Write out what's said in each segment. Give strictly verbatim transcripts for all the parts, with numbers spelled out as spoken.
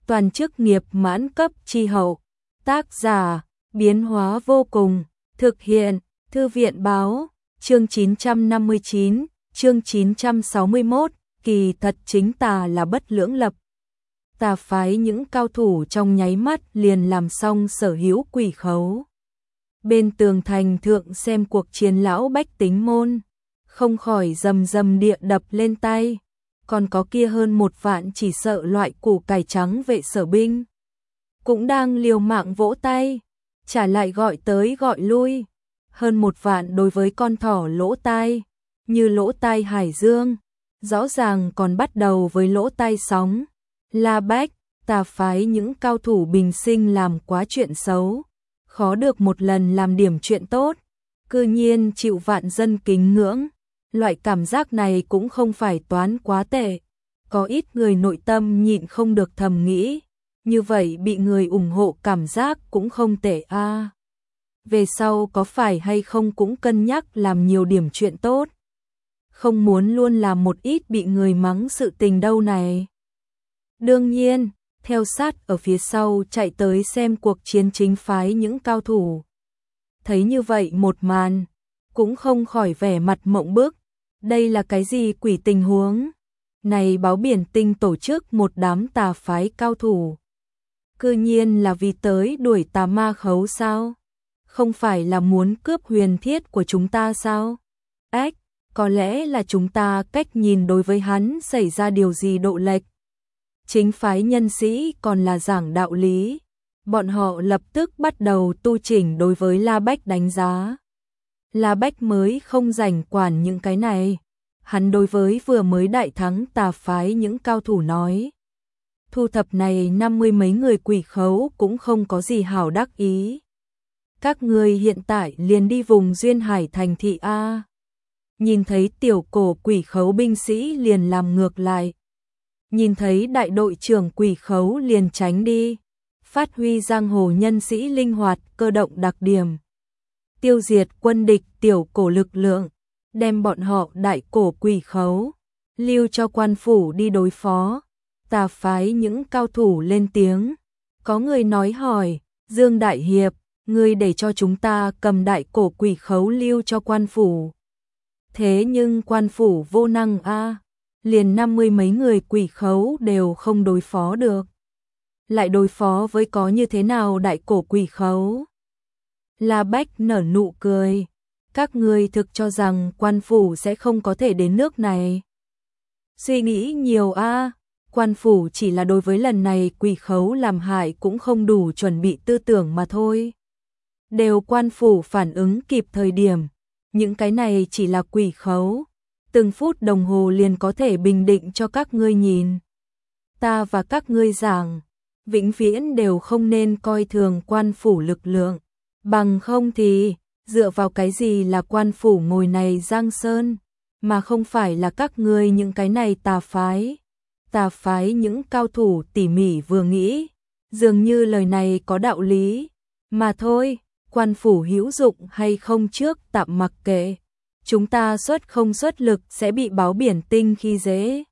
toàn chức nghiệp mãn cấp chi hậu. Tác giả, biến hóa vô cùng, thực hiện, Thư viện báo, chương chín trăm năm mươi chín, chương chín trăm sáu mươi mốt, kỳ thật chính tà là bất lưỡng lập. Tà phái những cao thủ trong nháy mắt liền làm xong sở hữu quỷ khấu. Bên tường thành thượng xem cuộc chiến lão bách tính môn, không khỏi rầm rầm địa đập lên tay. Còn có kia hơn một vạn chỉ sợ loại củ cải trắng vệ sở binh, cũng đang liều mạng vỗ tay, trả lại gọi tới gọi lui. Hơn một vạn đối với con thỏ lỗ tai, như lỗ tai hải dương, rõ ràng còn bắt đầu với lỗ tai sóng. La Bách, tà phái những cao thủ bình sinh làm quá chuyện xấu, khó được một lần làm điểm chuyện tốt, cư nhiên chịu vạn dân kính ngưỡng. Loại cảm giác này cũng không phải toán quá tệ. Có ít người nội tâm nhịn không được thầm nghĩ, như vậy bị người ủng hộ cảm giác cũng không tệ a. À, về sau có phải hay không cũng cân nhắc làm nhiều điểm chuyện tốt. Không muốn luôn làm một ít bị người mắng sự tình đâu này. Đương nhiên, theo sát ở phía sau chạy tới xem cuộc chiến chính phái những cao thủ. Thấy như vậy một màn, cũng không khỏi vẻ mặt mộng bức. Đây là cái gì quỷ tình huống? Này báo biển tinh tổ chức một đám tà phái cao thủ. Cư nhiên là vì tới đuổi tà ma khấu sao? Không phải là muốn cướp huyền thiết của chúng ta sao? Ách, có lẽ là chúng ta cách nhìn đối với hắn xảy ra điều gì độ lệch. Chính phái nhân sĩ còn là giảng đạo lý. Bọn họ lập tức bắt đầu tu chỉnh đối với La Bách đánh giá. La Bách mới không rảnh quản những cái này. Hắn đối với vừa mới đại thắng tà phái những cao thủ nói. Thu thập này năm mươi mấy người quỷ khấu cũng không có gì hảo đắc ý. Các người hiện tại liền đi vùng duyên hải thành thị A. Nhìn thấy tiểu cổ quỷ khấu binh sĩ liền làm ngược lại. Nhìn thấy đại đội trưởng quỷ khấu liền tránh đi. Phát huy giang hồ nhân sĩ linh hoạt cơ động đặc điểm. Tiêu diệt quân địch tiểu cổ lực lượng, đem bọn họ đại cổ quỷ khấu, lưu cho quan phủ đi đối phó. Tà phái những cao thủ lên tiếng. Có người nói hỏi, Dương Đại Hiệp, ngươi để cho chúng ta cầm đại cổ quỷ khấu lưu cho quan phủ. Thế nhưng quan phủ vô năng a, liền năm mươi mấy người quỷ khấu đều không đối phó được. Lại đối phó với có như thế nào đại cổ quỷ khấu? La Bách nở nụ cười. Các ngươi thực cho rằng quan phủ sẽ không có thể đến nước này. Suy nghĩ nhiều a, à, quan phủ chỉ là đối với lần này quỷ khấu làm hại cũng không đủ chuẩn bị tư tưởng mà thôi. Đều quan phủ phản ứng kịp thời điểm, những cái này chỉ là quỷ khấu, từng phút đồng hồ liền có thể bình định cho các ngươi nhìn. Ta và các ngươi giảng, vĩnh viễn đều không nên coi thường quan phủ lực lượng, bằng không thì dựa vào cái gì là quan phủ ngồi này giang sơn, mà không phải là các ngươi những cái này tà phái. Tà phái những cao thủ tỉ mỉ vừa nghĩ, dường như lời này có đạo lý, mà thôi, quan phủ hữu dụng hay không trước tạm mặc kệ. Chúng ta xuất không xuất lực sẽ bị báo biển tinh khi dễ.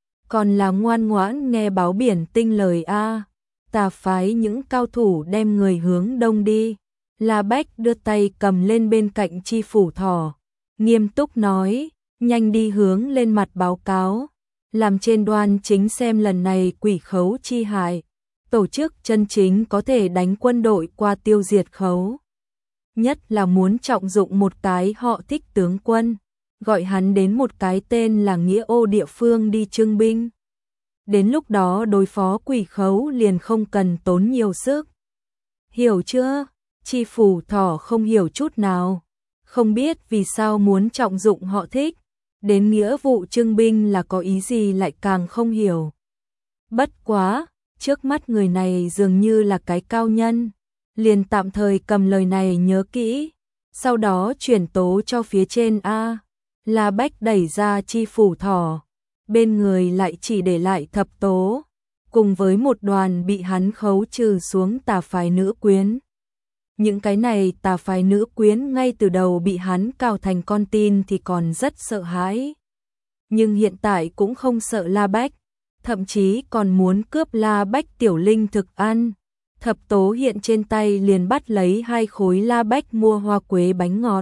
Còn là ngoan ngoãn nghe báo biển tinh lời a. Tà phái những cao thủ đem người hướng đông đi. La Bách đưa tay cầm lên bên cạnh chi phủ thỏ, nghiêm túc nói, nhanh đi hướng lên mặt báo cáo, làm trên đoan chính xem lần này quỷ khấu chi hại, tổ chức chân chính có thể đánh quân đội qua tiêu diệt khấu. Nhất là muốn trọng dụng một cái họ thích tướng quân, gọi hắn đến một cái tên là Nghĩa Ô địa phương đi trưng binh. Đến lúc đó đối phó quỷ khấu liền không cần tốn nhiều sức. Hiểu chưa? Chi phủ thỏ không hiểu chút nào, không biết vì sao muốn trọng dụng họ thích, đến nghĩa vụ trưng binh là có ý gì lại càng không hiểu. Bất quá, trước mắt người này dường như là cái cao nhân, liền tạm thời cầm lời này nhớ kỹ, sau đó chuyển tố cho phía trên A. La Bách đẩy ra chi phủ thỏ, bên người lại chỉ để lại thập tố, cùng với một đoàn bị hắn khấu trừ xuống tà phái nữ quyến. Những cái này tà phái nữ quyến ngay từ đầu bị hắn cào thành con tin thì còn rất sợ hãi. Nhưng hiện tại cũng không sợ La Bách, thậm chí còn muốn cướp La Bách tiểu linh thực ăn. Thập Tố Hiện trên tay liền bắt lấy hai khối La Bách mua hoa quế bánh ngọt.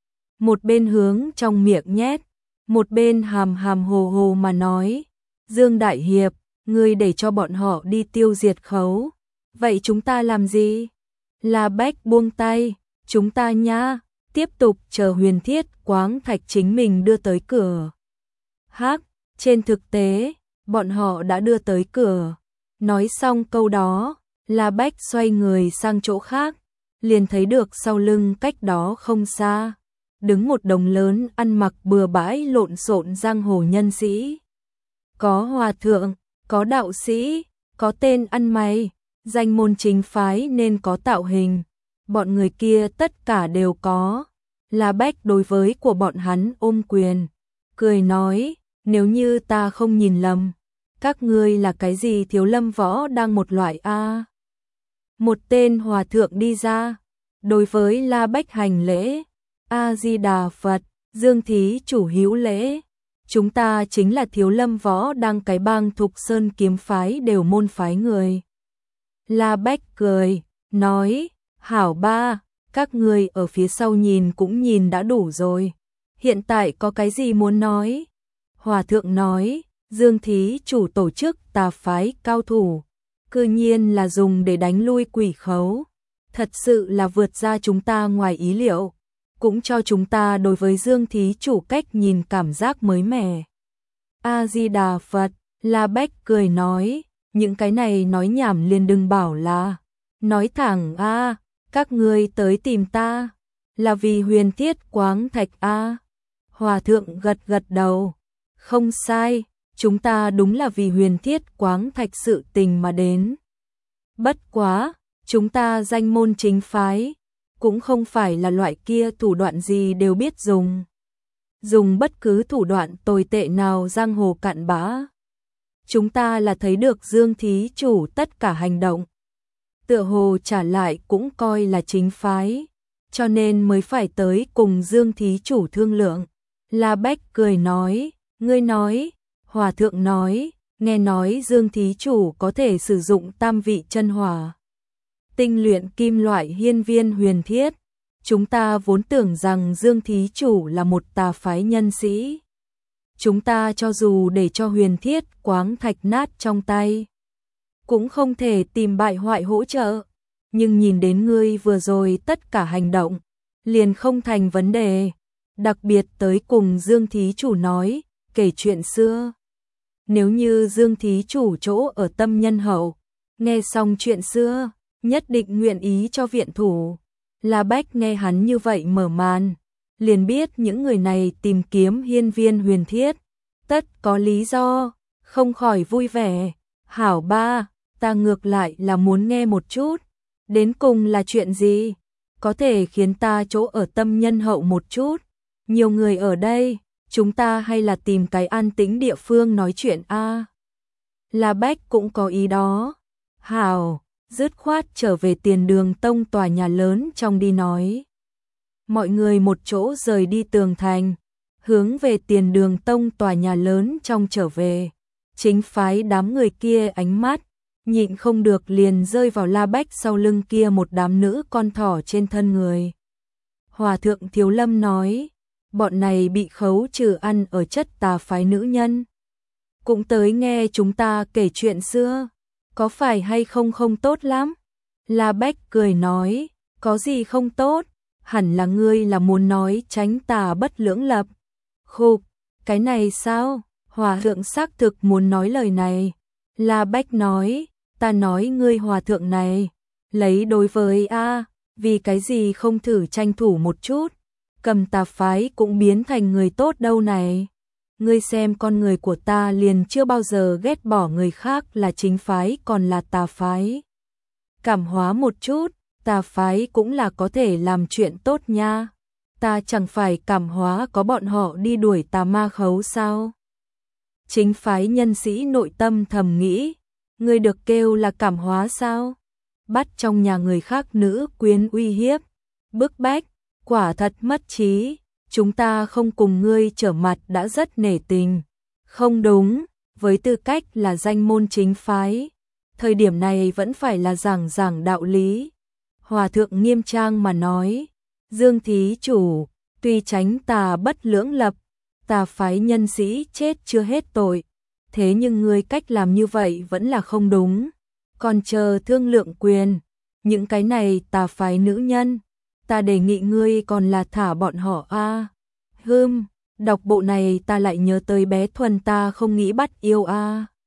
Một bên hướng trong miệng nhét, một bên hàm hàm hồ hồ mà nói, Dương Đại Hiệp, ngươi để cho bọn họ đi tiêu diệt khấu. Vậy chúng ta làm gì? La Bách buông tay, chúng ta nha, tiếp tục chờ Huyền Thiết Quáng Thạch chính mình đưa tới cửa. Hắc, trên thực tế, bọn họ đã đưa tới cửa. Nói xong câu đó, La Bách xoay người sang chỗ khác, liền thấy được sau lưng cách đó không xa, đứng một đồng lớn ăn mặc bừa bãi lộn xộn giang hồ nhân sĩ. Có hòa thượng, có đạo sĩ, có tên ăn mày, danh môn chính phái nên có tạo hình. Bọn người kia tất cả đều có. La Bách đối với của bọn hắn ôm quyền, cười nói, nếu như ta không nhìn lầm, các ngươi là cái gì Thiếu Lâm võ đang một loại a? Một tên hòa thượng đi ra, đối với La Bách hành lễ, A Di Đà Phật, Dương thí chủ hữu lễ. Chúng ta chính là Thiếu Lâm võ đang cái bang Thục Sơn kiếm phái đều môn phái người. La Bách cười, nói, hảo ba, các ngươi ở phía sau nhìn cũng nhìn đã đủ rồi. Hiện tại có cái gì muốn nói? Hòa thượng nói, Dương thí chủ tổ chức tà phái cao thủ, cư nhiên là dùng để đánh lui quỷ khấu. Thật sự là vượt ra chúng ta ngoài ý liệu, cũng cho chúng ta đối với Dương thí chủ cách nhìn cảm giác mới mẻ. A Di Đà Phật, La Bách cười nói, những cái này nói nhảm liền đừng bảo là nói thẳng a, các ngươi tới tìm ta là vì Huyền Thiết Quáng Thạch a. Hòa thượng gật gật đầu, không sai, chúng ta đúng là vì Huyền Thiết Quáng Thạch sự tình mà đến. Bất quá, chúng ta danh môn chính phái, cũng không phải là loại kia thủ đoạn gì đều biết dùng. Dùng bất cứ thủ đoạn tồi tệ nào giang hồ cặn bã. Chúng ta là thấy được Dương thí chủ tất cả hành động, tựa hồ trả lại cũng coi là chính phái, cho nên mới phải tới cùng Dương thí chủ thương lượng. La Bách cười nói, ngươi nói, hòa thượng nói, nghe nói Dương thí chủ có thể sử dụng tam vị chân hỏa, tinh luyện kim loại hiên viên huyền thiết. Chúng ta vốn tưởng rằng Dương thí chủ là một tà phái nhân sĩ. Chúng ta cho dù để cho Huyền Thiết Quáng Thạch nát trong tay, cũng không thể tìm bại hoại hỗ trợ. Nhưng nhìn đến ngươi vừa rồi tất cả hành động, liền không thành vấn đề. Đặc biệt tới cùng Dương thí chủ nói, kể chuyện xưa. Nếu như Dương thí chủ chỗ ở tâm nhân hậu, nghe xong chuyện xưa, nhất định nguyện ý cho viện thủ. La Bách nghe hắn như vậy mở màn, liền biết những người này tìm kiếm hiên viên huyền thiết, tất có lý do, không khỏi vui vẻ. Hảo ba, ta ngược lại là muốn nghe một chút, đến cùng là chuyện gì, có thể khiến ta chỗ ở tâm nhân hậu một chút. Nhiều người ở đây, chúng ta hay là tìm cái an tĩnh địa phương nói chuyện a. La Bách cũng có ý đó. Hảo, dứt khoát trở về Tiền Đường Tông tòa nhà lớn trong đi nói. Mọi người một chỗ rời đi tường thành, hướng về Tiền Đường Tông tòa nhà lớn trong trở về. Chính phái đám người kia ánh mắt, nhịn không được liền rơi vào La Bách sau lưng kia một đám nữ con thỏ trên thân người. Hòa thượng Thiếu Lâm nói, bọn này bị khấu trừ ăn ở chất tà phái nữ nhân, cũng tới nghe chúng ta kể chuyện xưa, có phải hay không không tốt lắm? La Bách cười nói, có gì không tốt, hẳn là ngươi là muốn nói tránh tà bất lưỡng lập. Khục, cái này sao? Hòa thượng xác thực muốn nói lời này. La Bách nói, ta nói ngươi hòa thượng này, lấy đối với a, vì cái gì không thử tranh thủ một chút, cầm tà phái cũng biến thành người tốt đâu này. Ngươi xem con người của ta liền chưa bao giờ ghét bỏ người khác là chính phái còn là tà phái. Cảm hóa một chút, tà phái cũng là có thể làm chuyện tốt nha. Ta chẳng phải cảm hóa có bọn họ đi đuổi tà ma khấu sao? Chính phái nhân sĩ nội tâm thầm nghĩ, ngươi được kêu là cảm hóa sao? Bắt trong nhà người khác nữ quyến uy hiếp, bức bách, quả thật mất trí. Chúng ta không cùng ngươi trở mặt đã rất nể tình. Không đúng, với tư cách là danh môn chính phái, thời điểm này vẫn phải là giảng giảng đạo lý. Hòa thượng nghiêm trang mà nói, Dương thí chủ, tuy tránh tà bất lưỡng lập, tà phái nhân sĩ chết chưa hết tội, thế nhưng ngươi cách làm như vậy vẫn là không đúng, còn chờ thương lượng quyền, những cái này tà phái nữ nhân, ta đề nghị ngươi còn là thả bọn họ a. À. Hừm, đọc bộ này ta lại nhớ tới bé Thuần ta không nghĩ bắt yêu a. À.